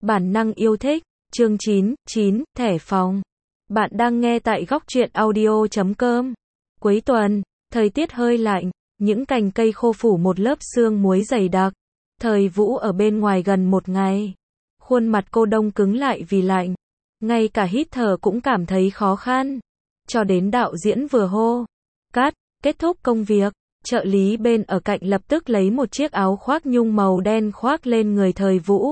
Bản năng yêu thích, chương 9, thẻ phòng. Bạn đang nghe tại góc truyện audio.com. Cuối tuần, thời tiết hơi lạnh, những cành cây khô phủ một lớp sương muối dày đặc. Thời Vũ ở bên ngoài gần một ngày. Khuôn mặt cô đông cứng lại vì lạnh. Ngay cả hít thở cũng cảm thấy khó khăn. Cho đến đạo diễn vừa hô. Cắt, kết thúc công việc. Trợ lý bên ở cạnh lập tức lấy một chiếc áo khoác nhung màu đen khoác lên người Thời Vũ.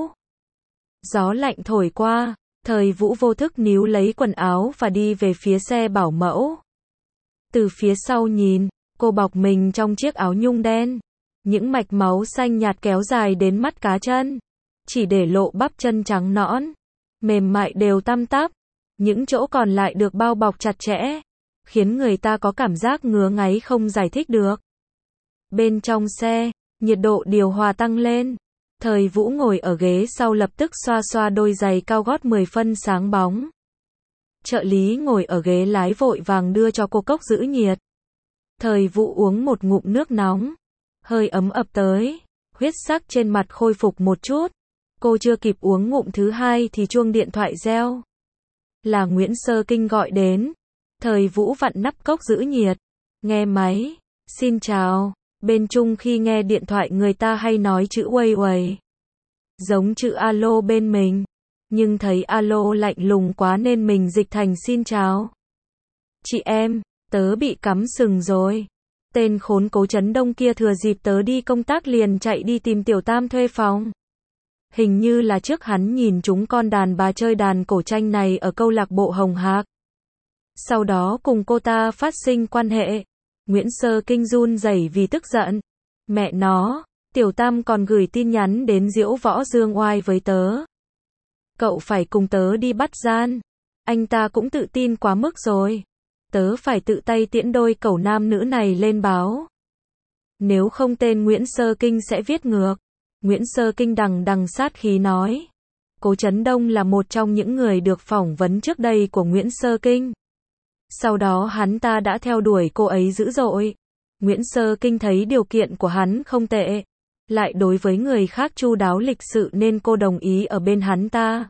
Gió lạnh thổi qua, Thời Vũ vô thức níu lấy quần áo và đi về phía xe bảo mẫu. Từ phía sau nhìn, cô bọc mình trong chiếc áo nhung đen. Những mạch máu xanh nhạt kéo dài đến mắt cá chân. Chỉ để lộ bắp chân trắng nõn, mềm mại đều tăm tắp. Những chỗ còn lại được bao bọc chặt chẽ, khiến người ta có cảm giác ngứa ngáy không giải thích được. Bên trong xe, nhiệt độ điều hòa tăng lên. Thời Vũ ngồi ở ghế sau lập tức xoa xoa đôi giày cao gót 10 phân sáng bóng. Trợ lý ngồi ở ghế lái vội vàng đưa cho cô cốc giữ nhiệt. Thời Vũ uống một ngụm nước nóng. Hơi ấm ập tới, huyết sắc trên mặt khôi phục một chút. Cô chưa kịp uống ngụm thứ hai thì chuông điện thoại reo. Là Nguyễn Sơ Kinh gọi đến. Thời Vũ vặn nắp cốc giữ nhiệt. Nghe máy. Xin chào. Bên Trung khi nghe điện thoại người ta hay nói chữ uầy uầy. Giống chữ alo bên mình. Nhưng thấy alo lạnh lùng quá nên mình dịch thành xin chào. Chị em, tớ bị cắm sừng rồi. Tên khốn Cố Chấn Đông kia thừa dịp tớ đi công tác liền chạy đi tìm Tiểu Tam thuê phòng. Hình như là trước hắn nhìn chúng con đàn bà chơi đàn cổ tranh này ở câu lạc bộ Hồng Hạc. Sau đó cùng cô ta phát sinh quan hệ. Nguyễn Sơ Kinh run rẩy vì tức giận. Mẹ nó, Tiểu Tam còn gửi tin nhắn đến Diễu Võ Dương Oai với tớ. Cậu phải cùng tớ đi bắt gian. Anh ta cũng tự tin quá mức rồi. Tớ phải tự tay tiễn đôi cẩu nam nữ này lên báo. Nếu không tên Nguyễn Sơ Kinh sẽ viết ngược. Nguyễn Sơ Kinh đằng đằng sát khí nói. Cố Chấn Đông là một trong những người được phỏng vấn trước đây của Nguyễn Sơ Kinh. Sau đó hắn ta đã theo đuổi cô ấy dữ dội. Nguyễn Sơ Kinh thấy điều kiện của hắn không tệ. Lại đối với người khác chu đáo lịch sự nên cô đồng ý ở bên hắn ta.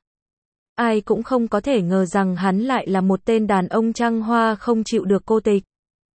Ai cũng không có thể ngờ rằng hắn lại là một tên đàn ông trăng hoa không chịu được cô tịch.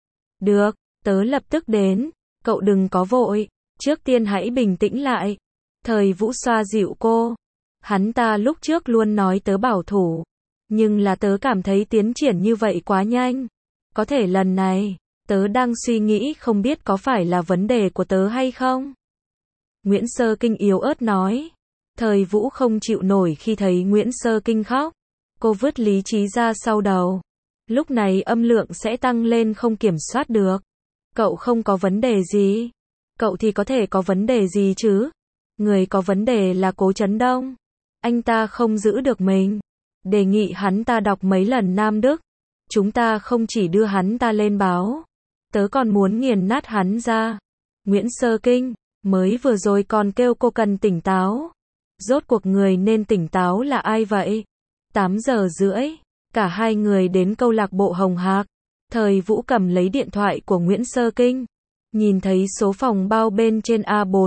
Được, tớ lập tức đến. Cậu đừng có vội. Trước tiên hãy bình tĩnh lại. Thời Vũ xoa dịu cô. Hắn ta lúc trước luôn nói tớ bảo thủ. Nhưng là tớ cảm thấy tiến triển như vậy quá nhanh. Có thể lần này, tớ đang suy nghĩ không biết có phải là vấn đề của tớ hay không. Nguyễn Sơ Kinh yếu ớt nói. Thời Vũ không chịu nổi khi thấy Nguyễn Sơ Kinh khóc. Cô vứt lý trí ra sau đầu. Lúc này âm lượng sẽ tăng lên không kiểm soát được. Cậu không có vấn đề gì. Cậu thì có thể có vấn đề gì chứ? Người có vấn đề là Cố Chấn Đông. Anh ta không giữ được mình. Đề nghị hắn ta đọc mấy lần Nam Đức. Chúng ta không chỉ đưa hắn ta lên báo. Tớ còn muốn nghiền nát hắn ra. Nguyễn Sơ Kinh, mới vừa rồi còn kêu cô cần tỉnh táo. Rốt cuộc người nên tỉnh táo là ai vậy? 8 giờ rưỡi, cả hai người đến câu lạc bộ Hồng Hạc. Thời Vũ cầm lấy điện thoại của Nguyễn Sơ Kinh. Nhìn thấy số phòng bao bên trên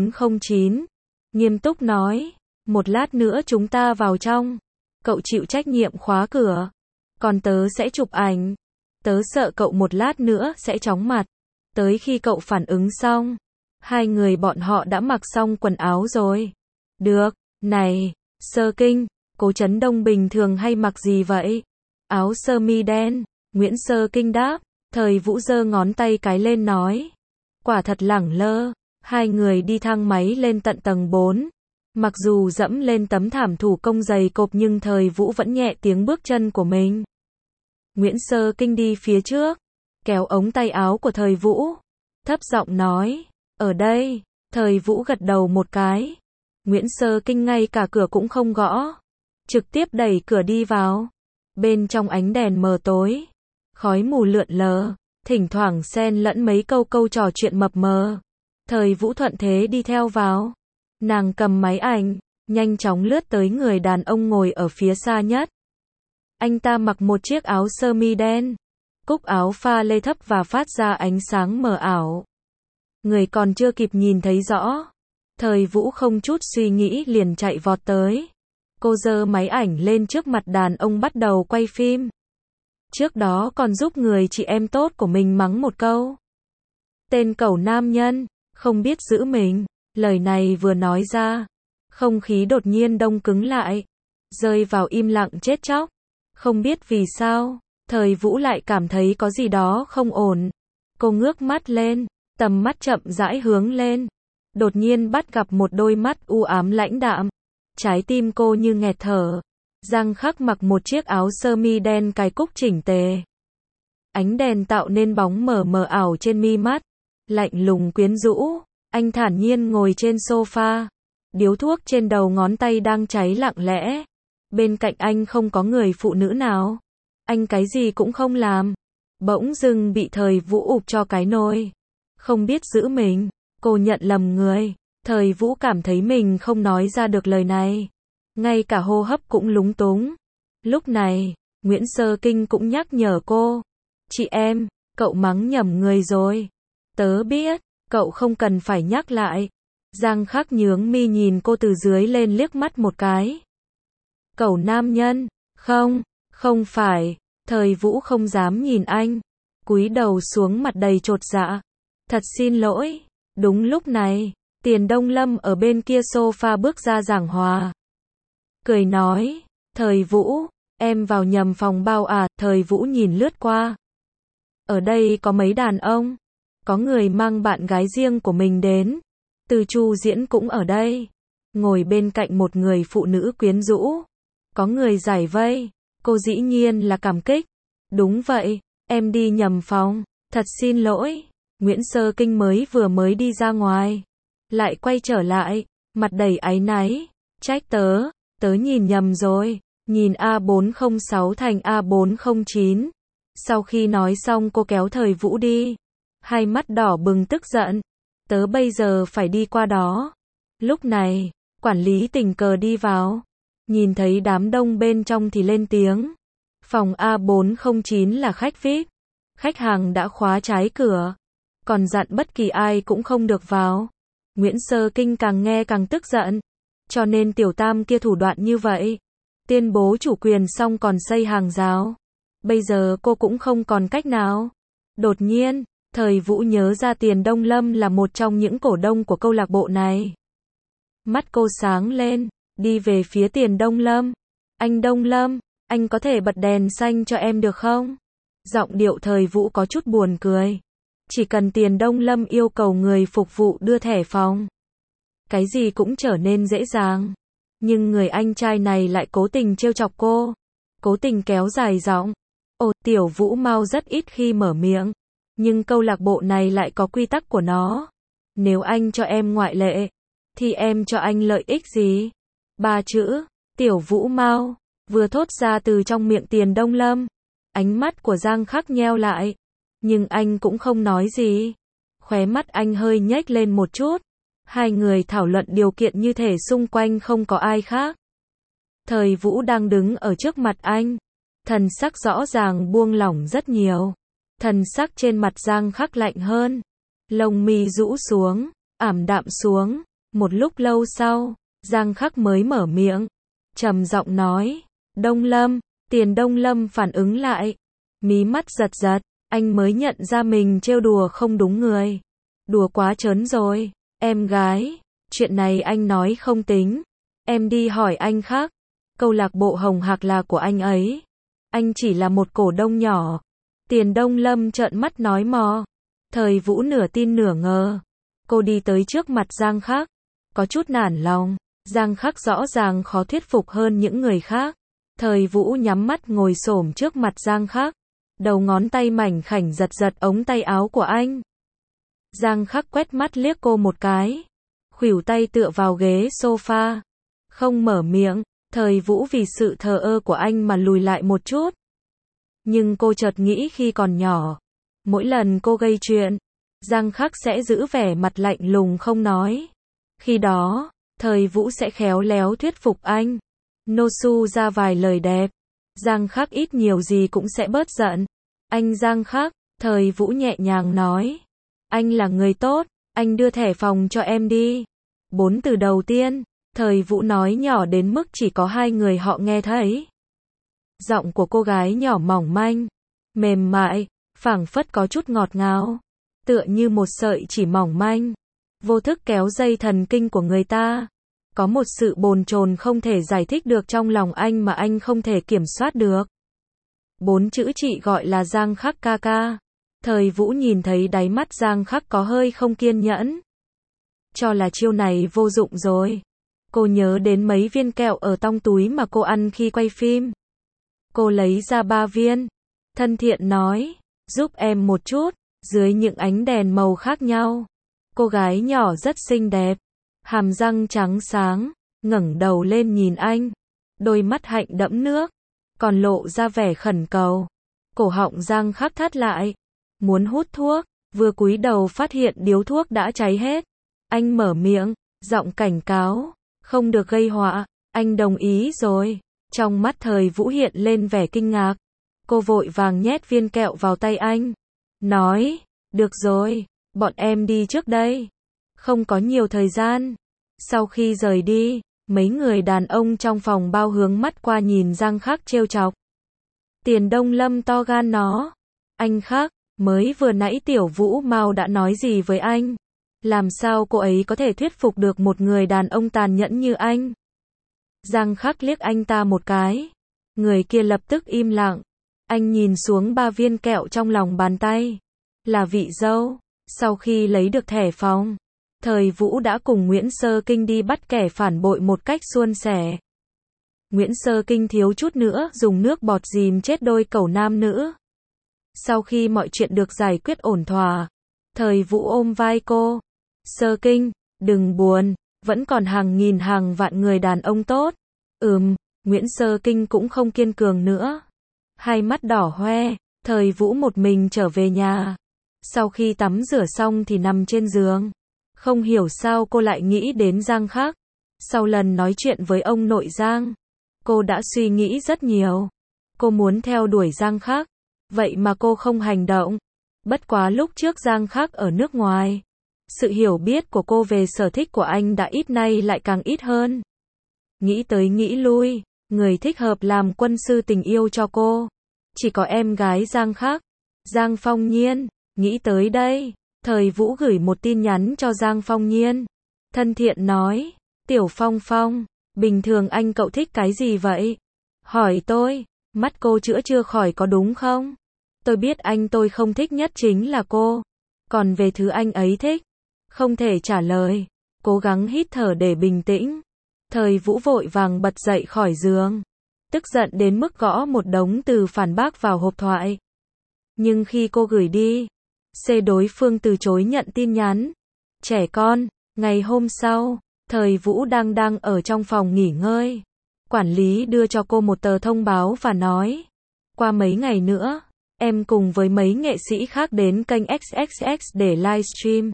A409. Nghiêm túc nói. Một lát nữa chúng ta vào trong. Cậu chịu trách nhiệm khóa cửa. Còn tớ sẽ chụp ảnh. Tớ sợ cậu một lát nữa sẽ chóng mặt. Tới khi cậu phản ứng xong. Hai người bọn họ đã mặc xong quần áo rồi. Được, này, Sơ Kinh, Cố Chấn Đông bình thường hay mặc gì vậy? Áo sơ mi đen. Nguyễn Sơ Kinh đáp. Thời Vũ giơ ngón tay cái lên nói. Quả thật lẳng lơ. Hai người đi thang máy lên tận tầng 4. Mặc dù dẫm lên tấm thảm thủ công dày cộp nhưng Thời Vũ vẫn nhẹ tiếng bước chân của mình. Nguyễn Sơ Kinh đi phía trước, kéo ống tay áo của Thời Vũ, thấp giọng nói, ở đây. Thời Vũ gật đầu một cái. Nguyễn Sơ Kinh ngay cả cửa cũng không gõ, trực tiếp đẩy cửa đi vào. Bên trong ánh đèn mờ tối, khói mù lượn lờ, thỉnh thoảng xen lẫn mấy câu trò chuyện mập mờ. Thời Vũ thuận thế đi theo vào. Nàng cầm máy ảnh, nhanh chóng lướt tới người đàn ông ngồi ở phía xa nhất. Anh ta mặc một chiếc áo sơ mi đen, cúc áo pha lê thấp và phát ra ánh sáng mờ ảo. Người còn chưa kịp nhìn thấy rõ. Thời Vũ không chút suy nghĩ liền chạy vọt tới. Cô giơ máy ảnh lên trước mặt đàn ông bắt đầu quay phim. Trước đó còn giúp người chị em tốt của mình mắng một câu. Tên cẩu nam nhân, không biết giữ mình. Lời này vừa nói ra, không khí đột nhiên đông cứng lại, rơi vào im lặng chết chóc. Không biết vì sao, Thời Vũ lại cảm thấy có gì đó không ổn. Cô ngước mắt lên, tầm mắt chậm rãi hướng lên. Đột nhiên bắt gặp một đôi mắt u ám lãnh đạm. Trái tim cô như nghẹt thở. Giang Khắc mặc một chiếc áo sơ mi đen cài cúc chỉnh tề. Ánh đèn tạo nên bóng mờ mờ ảo trên mi mắt. Lạnh lùng quyến rũ. Anh thản nhiên ngồi trên sofa. Điếu thuốc trên đầu ngón tay đang cháy lặng lẽ. Bên cạnh anh không có người phụ nữ nào. Anh cái gì cũng không làm. Bỗng dưng bị Thời Vũ ụp cho cái nôi. Không biết giữ mình. Cô nhận lầm người. Thời Vũ cảm thấy mình không nói ra được lời này. Ngay cả hô hấp cũng lúng túng. Lúc này, Nguyễn Sơ Kinh cũng nhắc nhở cô. Chị em, cậu mắng nhầm người rồi. Tớ biết, cậu không cần phải nhắc lại. Giang Khắc nhướng mi nhìn cô từ dưới lên liếc mắt một cái. Cẩu nam nhân, không phải. Thời Vũ không dám nhìn anh. Cúi đầu xuống mặt đầy chột dạ. Thật xin lỗi. Đúng lúc này, Tiền Đông Lâm ở bên kia sofa bước ra giảng hòa. Cười nói, Thời Vũ, em vào nhầm phòng bao à. Thời Vũ nhìn lướt qua. Ở đây có mấy đàn ông. Có người mang bạn gái riêng của mình đến. Từ Chu Diễn cũng ở đây. Ngồi bên cạnh một người phụ nữ quyến rũ. Có người giải vây. Cô dĩ nhiên là cảm kích. Đúng vậy, em đi nhầm phòng. Thật xin lỗi. Nguyễn Sơ Kinh mới đi ra ngoài. Lại quay trở lại. Mặt đầy áy náy. Trách tớ nhìn nhầm rồi. Nhìn A406 thành A409. Sau khi nói xong cô kéo Thời Vũ đi. Hai mắt đỏ bừng tức giận. Tớ bây giờ phải đi qua đó. Lúc này, quản lý tình cờ đi vào. Nhìn thấy đám đông bên trong thì lên tiếng. Phòng A409 là khách VIP. Khách hàng đã khóa trái cửa. Còn dặn bất kỳ ai cũng không được vào. Nguyễn Sơ Kinh càng nghe càng tức giận. Cho nên tiểu tam kia thủ đoạn như vậy. Tuyên bố chủ quyền xong còn xây hàng rào. Bây giờ cô cũng không còn cách nào. Đột nhiên, Thời Vũ nhớ ra Tiền Đông Lâm là một trong những cổ đông của câu lạc bộ này. Mắt cô sáng lên, đi về phía Tiền Đông Lâm. Anh Đông Lâm, anh có thể bật đèn xanh cho em được không? Giọng điệu Thời Vũ có chút buồn cười. Chỉ cần Tiền Đông Lâm yêu cầu người phục vụ đưa thẻ phòng. Cái gì cũng trở nên dễ dàng. Nhưng người anh trai này lại cố tình trêu chọc cô. Cố tình kéo dài giọng. Ồ, Tiểu Vũ Mau rất ít khi mở miệng. Nhưng câu lạc bộ này lại có quy tắc của nó. Nếu anh cho em ngoại lệ, thì em cho anh lợi ích gì? 3 chữ, Tiểu Vũ Mau, vừa thốt ra từ trong miệng Tiền Đông Lâm. Ánh mắt của Giang Khắc nheo lại. Nhưng anh cũng không nói gì. Khóe mắt anh hơi nhếch lên một chút. Hai người thảo luận điều kiện như thể xung quanh không có ai khác. Thời Vũ đang đứng ở trước mặt anh. Thần sắc rõ ràng buông lỏng rất nhiều. Thần sắc trên mặt Giang Khắc lạnh hơn. Lông mi rũ xuống, ảm đạm xuống. Một lúc lâu sau, Giang Khắc mới mở miệng. Trầm giọng nói. Đông Lâm. Tiền Đông Lâm phản ứng lại. Mí mắt giật giật. Anh mới nhận ra mình trêu đùa không đúng người. Đùa quá trớn rồi. Em gái. Chuyện này anh nói không tính. Em đi hỏi anh khác. Câu lạc bộ Hồng Hạc là của anh ấy. Anh chỉ là một cổ đông nhỏ. Tiền Đông Lâm trợn mắt nói mò. Thời Vũ nửa tin nửa ngờ. Cô đi tới trước mặt Giang Khắc. Có chút nản lòng. Giang Khắc rõ ràng khó thuyết phục hơn những người khác. Thời Vũ nhắm mắt ngồi xổm trước mặt Giang Khắc. Đầu ngón tay mảnh khảnh giật giật ống tay áo của anh. Giang Khắc quét mắt liếc cô một cái. Khuỷu tay tựa vào ghế sofa. Không mở miệng. Thời Vũ vì sự thờ ơ của anh mà lùi lại một chút. Nhưng cô chợt nghĩ khi còn nhỏ. Mỗi lần cô gây chuyện, Giang Khắc sẽ giữ vẻ mặt lạnh lùng không nói. Khi đó, Thời Vũ sẽ khéo léo thuyết phục anh. Nô su ra vài lời đẹp. Giang Khắc ít nhiều gì cũng sẽ bớt giận. Anh Giang Khắc, Thời Vũ nhẹ nhàng nói. Anh là người tốt, anh đưa thẻ phòng cho em đi. 4 từ đầu tiên, Thời Vũ nói nhỏ đến mức chỉ có hai người họ nghe thấy. Giọng của cô gái nhỏ mỏng manh, mềm mại, phảng phất có chút ngọt ngào, tựa như một sợi chỉ mỏng manh, vô thức kéo dây thần kinh của người ta. Có một sự bồn chồn không thể giải thích được trong lòng anh mà anh không thể kiểm soát được. 4 chữ chị gọi là Giang Khắc ca ca. Thời Vũ nhìn thấy đáy mắt Giang Khắc có hơi không kiên nhẫn. Cho là chiêu này vô dụng rồi. Cô nhớ đến mấy viên kẹo ở trong túi mà cô ăn khi quay phim. Cô lấy ra 3 viên. Thân thiện nói, giúp em một chút, dưới những ánh đèn màu khác nhau. Cô gái nhỏ rất xinh đẹp, hàm răng trắng sáng, ngẩng đầu lên nhìn anh. Đôi mắt hạnh đẫm nước, còn lộ ra vẻ khẩn cầu. Cổ họng Giang Khắc thắt lại, muốn hút thuốc, vừa cúi đầu phát hiện điếu thuốc đã cháy hết. Anh mở miệng, giọng cảnh cáo, không được gây họa. Anh đồng ý rồi. Trong mắt Thời Vũ hiện lên vẻ kinh ngạc. Cô vội vàng nhét viên kẹo vào tay anh, nói, được rồi, bọn em đi trước đây. Không có nhiều thời gian. Sau khi rời đi, mấy người đàn ông trong phòng bao hướng mắt qua nhìn Giang Khắc trêu chọc. Tiền Đông Lâm to gan nó. Anh Khắc, mới vừa nãy Tiểu Vũ Mao đã nói gì với anh? Làm sao cô ấy có thể thuyết phục được một người đàn ông tàn nhẫn như anh? Giang Khắc liếc anh ta một cái. Người kia lập tức im lặng. Anh nhìn xuống 3 viên kẹo trong lòng bàn tay. Là vị dâu. Sau khi lấy được thẻ phòng, Thời Vũ đã cùng Nguyễn Sơ Kinh đi bắt kẻ phản bội một cách suôn sẻ. Nguyễn Sơ Kinh thiếu chút nữa dùng nước bọt dìm chết đôi cẩu nam nữ. Sau khi mọi chuyện được giải quyết ổn thỏa, Thời Vũ ôm vai cô. Sơ Kinh, đừng buồn, vẫn còn hàng nghìn hàng vạn người đàn ông tốt. Nguyễn Sơ Kinh cũng không kiên cường nữa. Hai mắt đỏ hoe, Thời Vũ một mình trở về nhà. Sau khi tắm rửa xong thì nằm trên giường. Không hiểu sao cô lại nghĩ đến Giang Khắc. Sau lần nói chuyện với ông nội Giang, cô đã suy nghĩ rất nhiều. Cô muốn theo đuổi Giang Khắc, vậy mà cô không hành động. Bất quá lúc trước Giang Khắc ở nước ngoài, sự hiểu biết của cô về sở thích của anh đã ít nay lại càng ít hơn. Nghĩ tới nghĩ lui, người thích hợp làm quân sư tình yêu cho cô chỉ có em gái Giang Khắc, Giang Phong Nhiên. Nghĩ tới đây, Thời Vũ gửi một tin nhắn cho Giang Phong Nhiên. Thân thiện nói, Tiểu Phong Phong, bình thường anh cậu thích cái gì vậy? Hỏi tôi, mắt cô chữa chưa khỏi có đúng không? Tôi biết anh tôi không thích nhất chính là cô. Còn về thứ anh ấy thích, không thể trả lời. Cố gắng hít thở để bình tĩnh. Thời Vũ vội vàng bật dậy khỏi giường. Tức giận đến mức gõ một đống từ phản bác vào hộp thoại. Nhưng khi cô gửi đi, đối phương từ chối nhận tin nhắn. Trẻ con, ngày hôm sau, Thời Vũ đang ở trong phòng nghỉ ngơi. Quản lý đưa cho cô một tờ thông báo và nói, qua mấy ngày nữa, em cùng với mấy nghệ sĩ khác đến kênh XXX để livestream.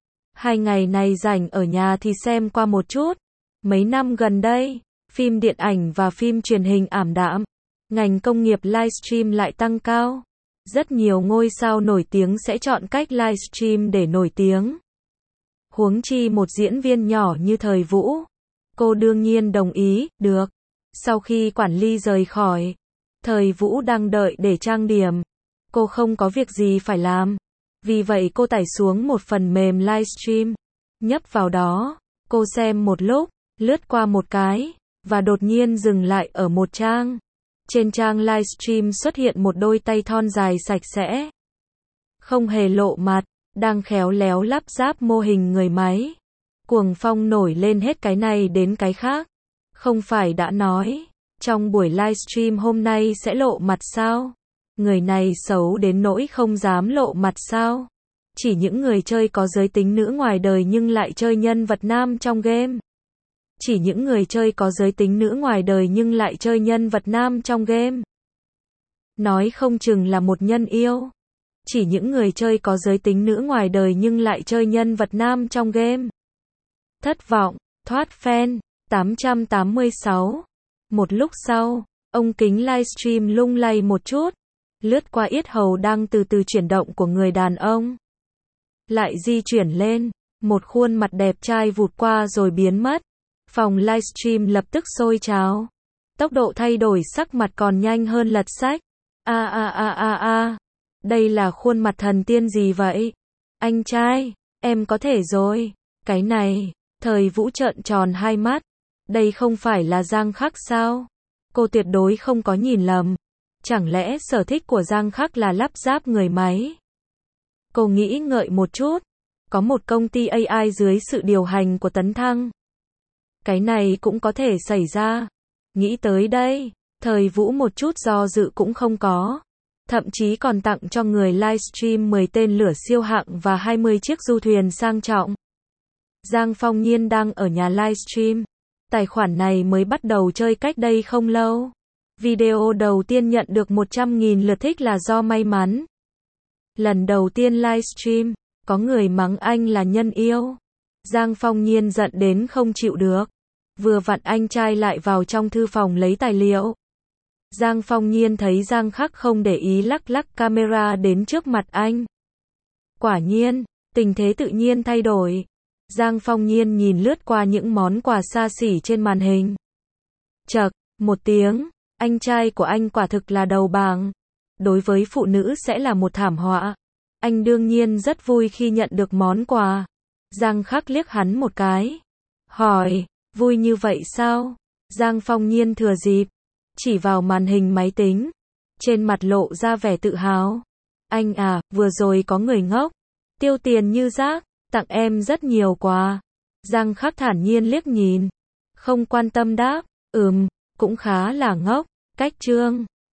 2 ngày này rảnh ở nhà thì xem qua một chút. Mấy năm gần đây, phim điện ảnh và phim truyền hình ảm đạm, ngành công nghiệp livestream lại tăng cao. Rất nhiều ngôi sao nổi tiếng sẽ chọn cách livestream để nổi tiếng. Huống chi một diễn viên nhỏ như Thời Vũ. Cô đương nhiên đồng ý, được. Sau khi quản lý rời khỏi, Thời Vũ đang đợi để trang điểm. Cô không có việc gì phải làm. Vì vậy cô tải xuống một phần mềm livestream. Nhấp vào đó, cô xem một lúc, lướt qua một cái, và đột nhiên dừng lại ở một trang. Trên trang livestream xuất hiện một đôi tay thon dài sạch sẽ, không hề lộ mặt, đang khéo léo lắp ráp mô hình người máy. Cuồng phong nổi lên hết cái này đến cái khác. Không phải đã nói, trong buổi livestream hôm nay sẽ lộ mặt sao? Người này xấu đến nỗi không dám lộ mặt sao? Chỉ những người chơi có giới tính nữ ngoài đời nhưng lại chơi nhân vật nam trong game. Chỉ những người chơi có giới tính nữ ngoài đời nhưng lại chơi nhân vật nam trong game. Nói không chừng là một nhân yêu. Chỉ những người chơi có giới tính nữ ngoài đời nhưng lại chơi nhân vật nam trong game. Thất vọng, thoát fan. 886. Một lúc sau, ông kính livestream lung lay một chút, lướt qua yết hầu đang từ từ chuyển động của người đàn ông. Lại di chuyển lên, một khuôn mặt đẹp trai vụt qua rồi biến mất. Phòng livestream lập tức sôi trào. Tốc độ thay đổi sắc mặt còn nhanh hơn lật sách. Đây là khuôn mặt thần tiên gì vậy? Anh trai, em có thể rồi. Cái này, Thời Vũ trợn tròn hai mắt. Đây không phải là Giang Khắc sao? Cô tuyệt đối không có nhìn lầm. Chẳng lẽ sở thích của Giang Khắc là lắp ráp người máy? Cô nghĩ ngợi một chút. Có một công ty AI dưới sự điều hành của Tấn Thăng. Cái này cũng có thể xảy ra. Nghĩ tới đây, Thời Vũ một chút do dự cũng không có. Thậm chí còn tặng cho người livestream 10 tên lửa siêu hạng và 20 chiếc du thuyền sang trọng. Giang Phong Nhiên đang ở nhà livestream. Tài khoản này mới bắt đầu chơi cách đây không lâu. Video đầu tiên nhận được 100.000 lượt thích là do may mắn. Lần đầu tiên livestream, có người mắng anh là nhân yêu. Giang Phong Nhiên giận đến không chịu được. Vừa vặn anh trai lại vào trong thư phòng lấy tài liệu. Giang Phong Nhiên thấy Giang Khắc không để ý lắc lắc camera đến trước mặt anh. Quả nhiên, tình thế tự nhiên thay đổi. Giang Phong Nhiên nhìn lướt qua những món quà xa xỉ trên màn hình. Chậc, một tiếng, anh trai của anh quả thực là đầu bảng. Đối với phụ nữ sẽ là một thảm họa. Anh đương nhiên rất vui khi nhận được món quà. Giang Khắc liếc hắn một cái. Hỏi, vui như vậy sao? Giang Phong Nhiên thừa dịp, chỉ vào màn hình máy tính. Trên mặt lộ ra vẻ tự hào. Anh à, vừa rồi có người ngốc. Tiêu tiền như rác, tặng em rất nhiều quà. Giang Khắc thản nhiên liếc nhìn. Không quan tâm đáp, cũng khá là ngốc. Cách chương